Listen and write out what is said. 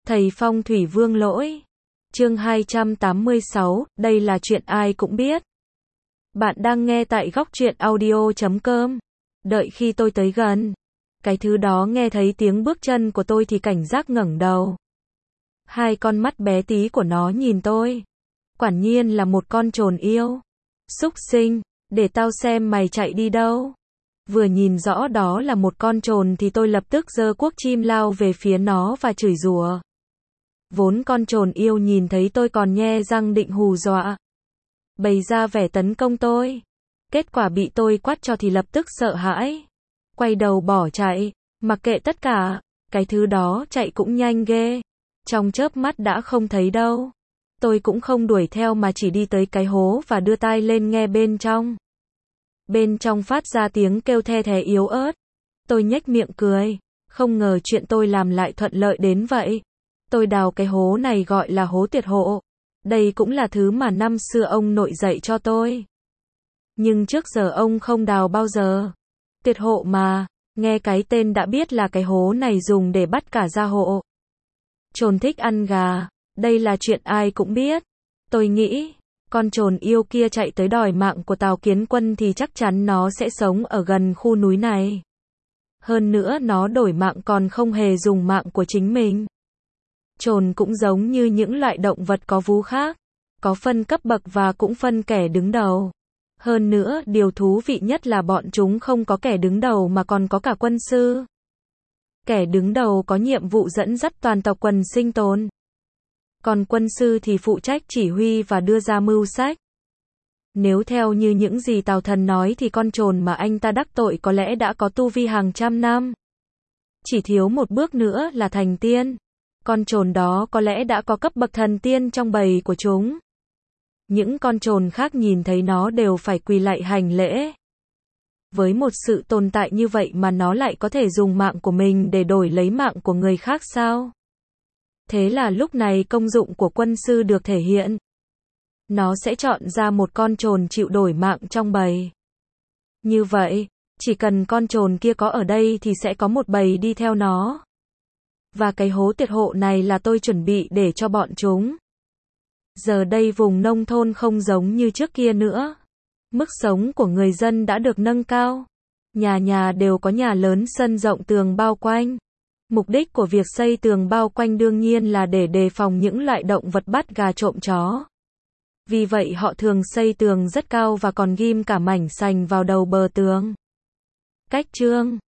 Thầy Phong thủy vương lỗi. Chương 286, đây là chuyện ai cũng biết. Bạn đang nghe tại góc truyện audio.com. Đợi khi tôi tới gần, cái thứ đó nghe thấy tiếng bước chân của tôi thì cảnh giác ngẩng đầu. Hai con mắt bé tí của nó nhìn tôi. Quả nhiên là một con trồn yêu. Súc sinh, để tao xem mày chạy đi đâu. Vừa nhìn rõ đó là một con trồn thì tôi lập tức giơ cuốc chim lao về phía nó và chửi rủa. Vốn con trồn yêu nhìn thấy tôi còn nhe răng định hù dọa, bày ra vẻ tấn công tôi. Kết quả bị tôi quát cho thì lập tức sợ hãi, quay đầu bỏ chạy, mặc kệ tất cả. Cái thứ đó chạy cũng nhanh ghê, trong chớp mắt đã không thấy đâu. Tôi cũng không đuổi theo mà chỉ đi tới cái hố và đưa tai lên nghe bên trong. Bên trong phát ra tiếng kêu the thé yếu ớt. Tôi nhếch miệng cười, không ngờ chuyện tôi làm lại thuận lợi đến vậy. Tôi đào cái hố này gọi là hố tuyệt hộ. Đây cũng là thứ mà năm xưa ông nội dạy cho tôi. Nhưng trước giờ ông không đào bao giờ. Tuyệt hộ mà, nghe cái tên đã biết là cái hố này dùng để bắt cả gia hộ. Trồn thích ăn gà, đây là chuyện ai cũng biết. Tôi nghĩ, con trồn yêu kia chạy tới đòi mạng của Tào Kiến Quân thì chắc chắn nó sẽ sống ở gần khu núi này. Hơn nữa nó đổi mạng còn không hề dùng mạng của chính mình. Trồn cũng giống như những loại động vật có vú khác, có phân cấp bậc và cũng phân kẻ đứng đầu. Hơn nữa, điều thú vị nhất là bọn chúng không có kẻ đứng đầu mà còn có cả quân sư. Kẻ đứng đầu có nhiệm vụ dẫn dắt toàn tộc quần sinh tồn. Còn quân sư thì phụ trách chỉ huy và đưa ra mưu sách. Nếu theo như những gì Tào Thần nói thì con trồn mà anh ta đắc tội có lẽ đã có tu vi hàng trăm năm. Chỉ thiếu một bước nữa là thành tiên. Con trồn đó có lẽ đã có cấp bậc thần tiên trong bầy của chúng. Những con trồn khác nhìn thấy nó đều phải quỳ lạy hành lễ. Với một sự tồn tại như vậy mà nó lại có thể dùng mạng của mình để đổi lấy mạng của người khác sao? Thế là lúc này công dụng của quân sư được thể hiện. Nó sẽ chọn ra một con trồn chịu đổi mạng trong bầy. Như vậy, chỉ cần con trồn kia có ở đây thì sẽ có một bầy đi theo nó. Và cái hố tuyệt hộ này là tôi chuẩn bị để cho bọn chúng. Giờ đây vùng nông thôn không giống như trước kia nữa. Mức sống của người dân đã được nâng cao. Nhà nhà đều có nhà lớn sân rộng tường bao quanh. Mục đích của việc xây tường bao quanh đương nhiên là để đề phòng những loại động vật bắt gà trộm chó. Vì vậy họ thường xây tường rất cao và còn ghim cả mảnh sành vào đầu bờ tường. Cách chương